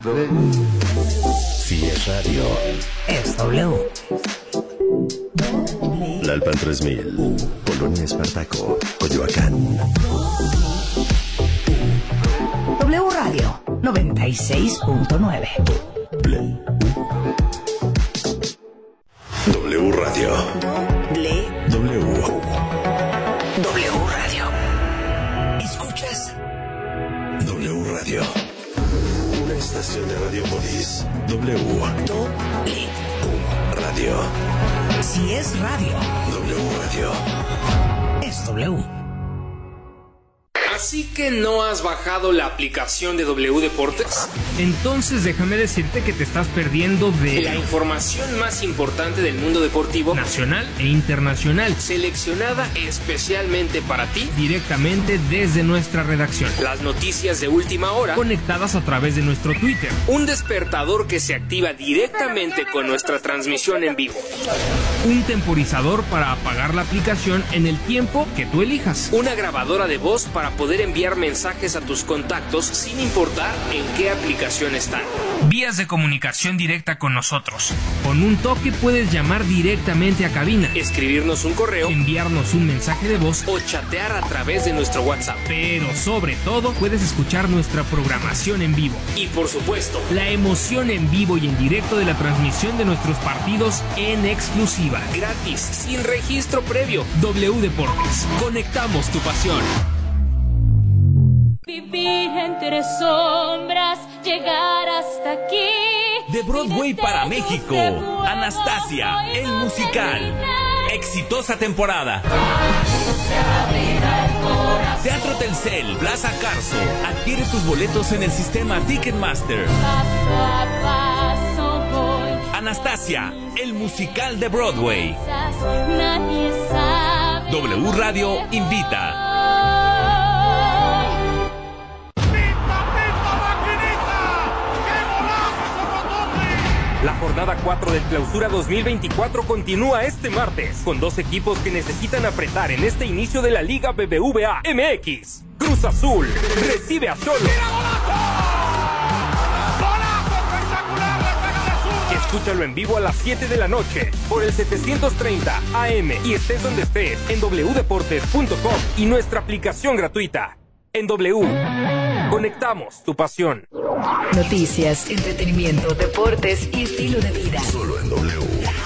Si es radio, es W. Lalpan 3000, Colonia Espartaco, Coyoacán. W Radio 96.9. Play. W Radio. Play. W. W Radio. ¿Escuchas? W Radio. Una estación de Radiopolis. W. W Radio. Si es radio, W Radio. es W. ¿Así que no has bajado la aplicación de W Deportes? Entonces déjame decirte que te estás perdiendo de La información más importante del mundo deportivo, nacional e internacional, seleccionada especialmente para ti, directamente desde nuestra redacción, las noticias de última hora, conectadas a través de nuestro Twitter, un despertador que se activa directamente con nuestra transmisión en vivo, un temporizador para apagar la aplicación en el tiempo que tú elijas, una grabadora de voz para poder enviar mensajes a tus contactos sin importar en qué aplicación están. vías de comunicación directa con nosotros. Con un toque puedes llamar directamente a cabina, Escribirnos un correo enviarnos un mensaje de voz, o chatear a través de nuestro WhatsApp. pero sobre todo puedes escuchar nuestra programación en vivo. Y por supuesto, La emoción en vivo y en directo de la transmisión de nuestros partidos en exclusiva. gratis, sin registro previo. W Deportes. Conectamos tu pasión. Vivir entre sombras, llegar hasta aquí. De Broadway para México, Anastasia, el musical. Exitosa temporada. Teatro Telcel, Plaza Carso. Adquiere tus boletos en el sistema Ticketmaster. Paso a paso voy. Anastasia, el musical de Broadway. Quizás nadie sabe. W Radio invita. La jornada 4 del Clausura 2024 continúa este martes, con 2 equipos que necesitan apretar en este inicio de la Liga BBVA MX. Cruz Azul recibe a Xolos. Escúchalo en vivo a las 7 de la noche por el 730 AM y estés donde estés en wdeportes.com y nuestra aplicación gratuita. En W, conectamos tu pasión. Noticias, entretenimiento, deportes y estilo de vida. Solo en W.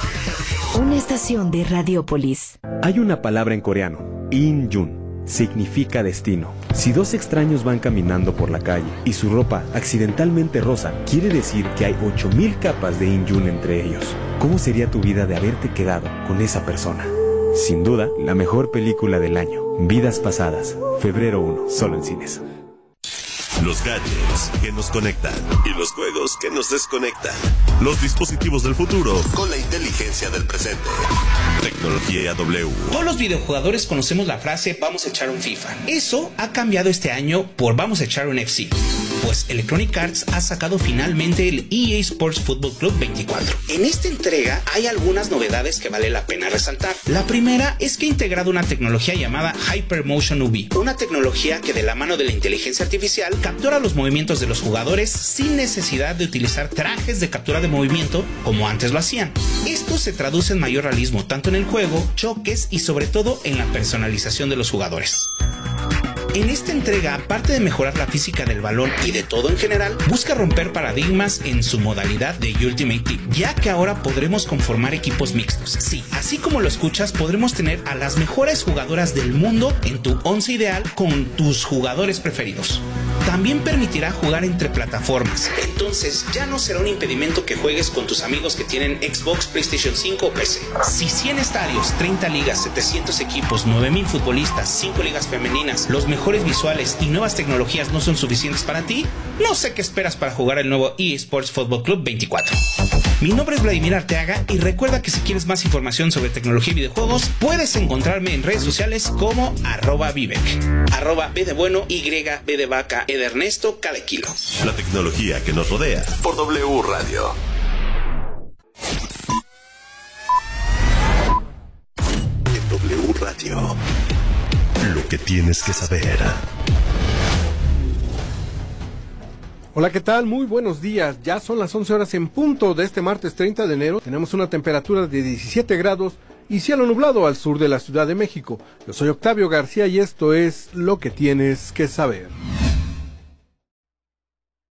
Una estación de Radiopolis. Hay una palabra en coreano, In-jun, significa destino. Si dos extraños van caminando por la calle y su ropa accidentalmente rosa, quiere decir que hay 8000 capas de In-jun entre ellos. ¿Cómo sería tu vida de haberte quedado con esa persona? Sin duda, la mejor película del año, Vidas Pasadas, febrero 1, solo en cines. Los gadgets que nos conectan y los juegos que nos desconectan. Los dispositivos del futuro con la inteligencia del presente. Tecnología W. Todos los videojugadores conocemos la frase vamos a echar un FIFA. Eso ha cambiado este año por vamos a echar un FC. Pues Electronic Arts ha sacado finalmente el EA Sports Football Club 24. En esta entrega hay algunas novedades que vale la pena resaltar. La primera es que ha integrado una tecnología llamada Hypermotion UV, una tecnología que de la mano de la inteligencia artificial captura los movimientos de los jugadores sin necesidad de utilizar trajes de captura de movimiento como antes lo hacían. Esto se traduce en mayor realismo tanto en el juego, choques y sobre todo en la personalización de los jugadores. En esta entrega, aparte de mejorar la física del balón y de todo en general, busca romper paradigmas en su modalidad de Ultimate Team, ya que ahora podremos conformar equipos mixtos. Sí, así como lo escuchas, podremos tener a las mejores jugadoras del mundo en tu 11 ideal con tus jugadores preferidos. También permitirá jugar entre plataformas, entonces ya no será un impedimento que juegues con tus amigos que tienen Xbox, PlayStation 5 o PC. Si 100 estadios, 30 ligas, 700 equipos, 9000 futbolistas, 5 ligas femeninas, los mejores visuales y nuevas tecnologías no son suficientes para ti, no sé qué esperas para jugar el nuevo EA Sports Football Club 24. Mi nombre es Vladimir Arteaga y recuerda que si quieres más información sobre tecnología y videojuegos, puedes encontrarme en redes sociales como @Vivek, @B de bueno, Y, B de vaca, E de Ernesto, cada kilo. La tecnología que nos rodea por W Radio. En W Radio. Lo que tienes que saber. Hola, ¿qué tal? Muy buenos días. Ya son las 11 horas en punto de este martes 30 de enero. Tenemos una temperatura de 17 grados y cielo nublado al sur de la Ciudad de México. Yo soy Octavio García y esto es Lo que tienes que saber.